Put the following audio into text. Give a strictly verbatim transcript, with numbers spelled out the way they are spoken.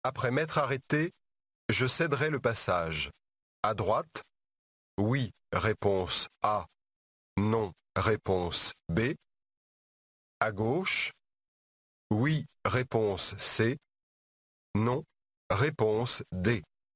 Après m'être arrêté, je céderai le passage. À droite? Oui, réponse A. Non, réponse B. À gauche? Oui, réponse C. Non, réponse D.